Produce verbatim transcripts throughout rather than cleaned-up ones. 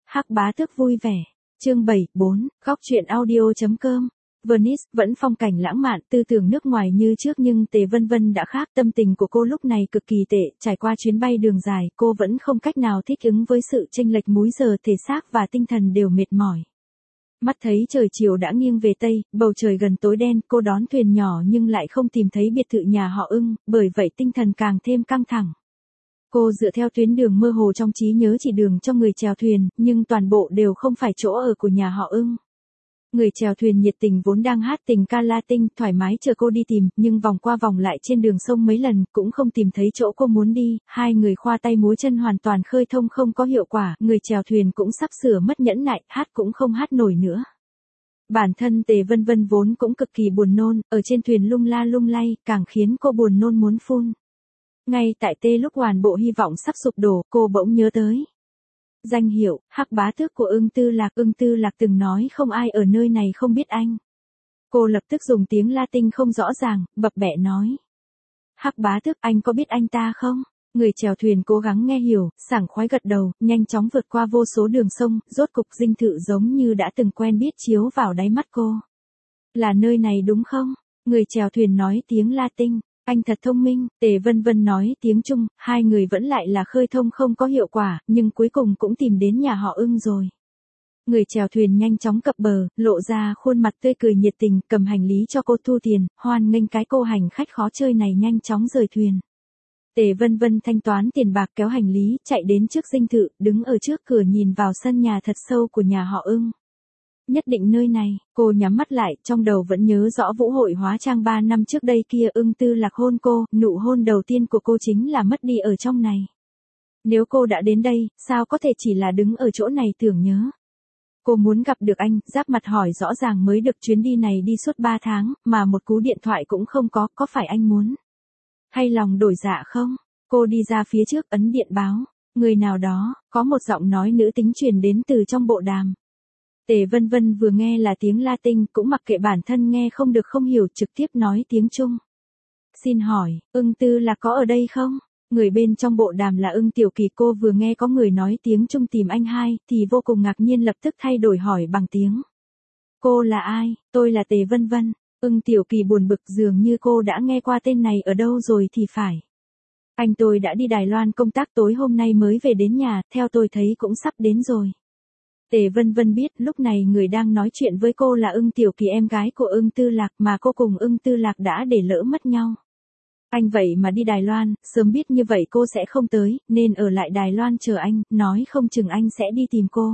Hắc Bá Tước vui vẻ. Chương bảy, bốn, góc truyện audio.com. Venice vẫn phong cảnh lãng mạn, tư tưởng nước ngoài như trước nhưng Tề Vân Vân đã khác, tâm tình của cô lúc này cực kỳ tệ, trải qua chuyến bay đường dài, cô vẫn không cách nào thích ứng với sự chênh lệch múi giờ, thể xác và tinh thần đều mệt mỏi. Mắt thấy trời chiều đã nghiêng về tây, bầu trời gần tối đen, cô đón thuyền nhỏ nhưng lại không tìm thấy biệt thự nhà họ Ưng, bởi vậy tinh thần càng thêm căng thẳng. Cô dựa theo tuyến đường mơ hồ trong trí nhớ chỉ đường cho người chèo thuyền, nhưng toàn bộ đều không phải chỗ ở của nhà họ Ưng. Người chèo thuyền nhiệt tình vốn đang hát tình ca Latin thoải mái chờ cô đi tìm, nhưng vòng qua vòng lại trên đường sông mấy lần cũng không tìm thấy chỗ cô muốn đi, hai người khoa tay múa chân hoàn toàn khơi thông không có hiệu quả, người chèo thuyền cũng sắp sửa mất nhẫn nại, hát cũng không hát nổi nữa. Bản thân Tề Vân Vân vốn cũng cực kỳ buồn nôn, ở trên thuyền lung la lung lay, càng khiến cô buồn nôn muốn phun. Ngay tại tê lúc hoàn bộ hy vọng sắp sụp đổ, cô bỗng nhớ tới danh hiệu Hắc Bá Tước của Ưng Tư Lạc. Ưng Tư Lạc từng nói không ai ở nơi này không biết anh. Cô lập tức dùng tiếng Latin không rõ ràng, bập bẹ nói: Hắc Bá Tước, anh có biết anh ta không? Người chèo thuyền cố gắng nghe hiểu, sảng khoái gật đầu, nhanh chóng vượt qua vô số đường sông, rốt cục dinh thự giống như đã từng quen biết chiếu vào đáy mắt cô. Là nơi này đúng không? Người chèo thuyền nói tiếng Latin. Anh thật thông minh, Tề Vân Vân nói tiếng Trung, hai người vẫn lại là khơi thông không có hiệu quả, nhưng cuối cùng cũng tìm đến nhà họ Ưng rồi. Người chèo thuyền nhanh chóng cập bờ, lộ ra khuôn mặt tươi cười nhiệt tình, cầm hành lý cho cô thu tiền, hoan nghênh cái cô hành khách khó chơi này nhanh chóng rời thuyền. Tề Vân Vân thanh toán tiền bạc kéo hành lý, chạy đến trước dinh thự, đứng ở trước cửa nhìn vào sân nhà thật sâu của nhà họ Ưng. Nhất định nơi này, cô nhắm mắt lại, trong đầu vẫn nhớ rõ vũ hội hóa trang ba năm trước đây kia, Ưng Tư Lạc hôn cô, nụ hôn đầu tiên của cô chính là mất đi ở trong này. Nếu cô đã đến đây, sao có thể chỉ là đứng ở chỗ này tưởng nhớ. Cô muốn gặp được anh, giáp mặt hỏi rõ ràng mới được, chuyến đi này đi suốt ba tháng, mà một cú điện thoại cũng không có, có phải anh muốn hay lòng đổi dạ không? Cô đi ra phía trước ấn điện báo, người nào đó, có một giọng nói nữ tính truyền đến từ trong bộ đàm. Tề Vân Vân vừa nghe là tiếng Latin cũng mặc kệ bản thân nghe không được không hiểu, trực tiếp nói tiếng Trung. Xin hỏi, Ưng Tư Lạc có ở đây không? Người bên trong bộ đàm là Ưng Tiểu Kỳ. Cô vừa nghe có người nói tiếng Trung tìm anh hai, thì vô cùng ngạc nhiên, lập tức thay đổi hỏi bằng tiếng. Cô là ai? Tôi là Tề Vân Vân. Ưng Tiểu Kỳ buồn bực, dường như cô đã nghe qua tên này ở đâu rồi thì phải. Anh tôi đã đi Đài Loan công tác, tối hôm nay mới về đến nhà, theo tôi thấy cũng sắp đến rồi. Tề Vân Vân biết lúc này người đang nói chuyện với cô là Ưng Tiểu Kỳ, em gái của Ưng Tư Lạc, mà cô cùng Ưng Tư Lạc đã để lỡ mất nhau. Anh vậy mà đi Đài Loan, sớm biết như vậy cô sẽ không tới, nên ở lại Đài Loan chờ anh, nói không chừng anh sẽ đi tìm cô.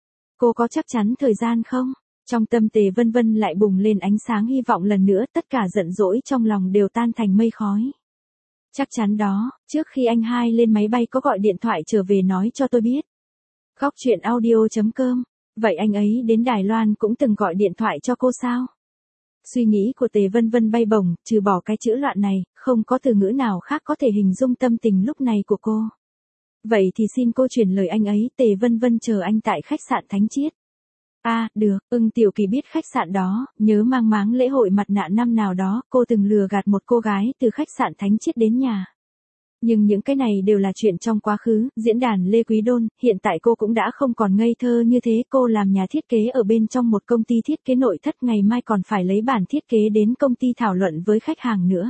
Cô có chắc chắn thời gian không? Trong tâm Tề Vân Vân lại bùng lên ánh sáng hy vọng lần nữa, tất cả giận dỗi trong lòng đều tan thành mây khói. Chắc chắn đó, trước khi anh hai lên máy bay có gọi điện thoại trở về nói cho tôi biết. Góc truyện audio.com. Vậy anh ấy đến Đài Loan cũng từng gọi điện thoại cho cô sao? Suy nghĩ của Tề Vân Vân bay bổng, trừ bỏ cái chữ loạn này, không có từ ngữ nào khác có thể hình dung tâm tình lúc này của cô. Vậy thì xin cô chuyển lời anh ấy, Tề Vân Vân chờ anh tại khách sạn Thánh Chiết. À, được, Ưng Tiểu Kỳ biết khách sạn đó, nhớ mang máng lễ hội mặt nạ năm nào đó, cô từng lừa gạt một cô gái từ khách sạn Thánh Chiết đến nhà. Nhưng những cái này đều là chuyện trong quá khứ, diễn đàn Lê Quý Đôn, hiện tại cô cũng đã không còn ngây thơ như thế, cô làm nhà thiết kế ở bên trong một công ty thiết kế nội thất, ngày mai còn phải lấy bản thiết kế đến công ty thảo luận với khách hàng nữa.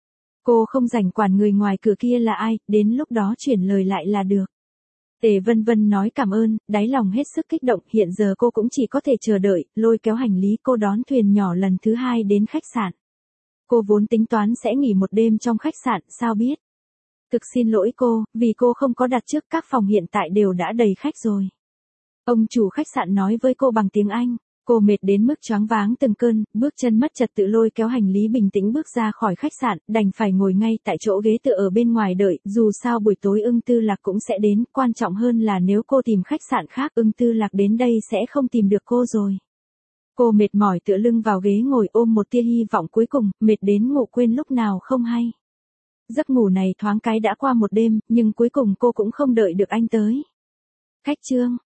Cô không rảnh quản người ngoài cửa kia là ai, đến lúc đó chuyển lời lại là được. Tề Vân Vân nói cảm ơn, đáy lòng hết sức kích động, hiện giờ cô cũng chỉ có thể chờ đợi, lôi kéo hành lý cô đón thuyền nhỏ lần thứ hai đến khách sạn. Cô vốn tính toán sẽ nghỉ một đêm trong khách sạn, sao biết. Thực xin lỗi cô, vì cô không có đặt trước, các phòng hiện tại đều đã đầy khách rồi. Ông chủ khách sạn nói với cô bằng tiếng Anh. Cô mệt đến mức choáng váng từng cơn, bước chân mất trật tự lôi kéo hành lý bình tĩnh bước ra khỏi khách sạn, đành phải ngồi ngay tại chỗ ghế tựa ở bên ngoài đợi, dù sao buổi tối Ưng Tư Lạc cũng sẽ đến, quan trọng hơn là nếu cô tìm khách sạn khác, Ưng Tư Lạc đến đây sẽ không tìm được cô rồi. Cô mệt mỏi tựa lưng vào ghế ngồi, ôm một tia hy vọng cuối cùng, mệt đến ngủ quên lúc nào không hay. Giấc ngủ này thoáng cái đã qua một đêm, nhưng cuối cùng cô cũng không đợi được anh tới. Khách trương,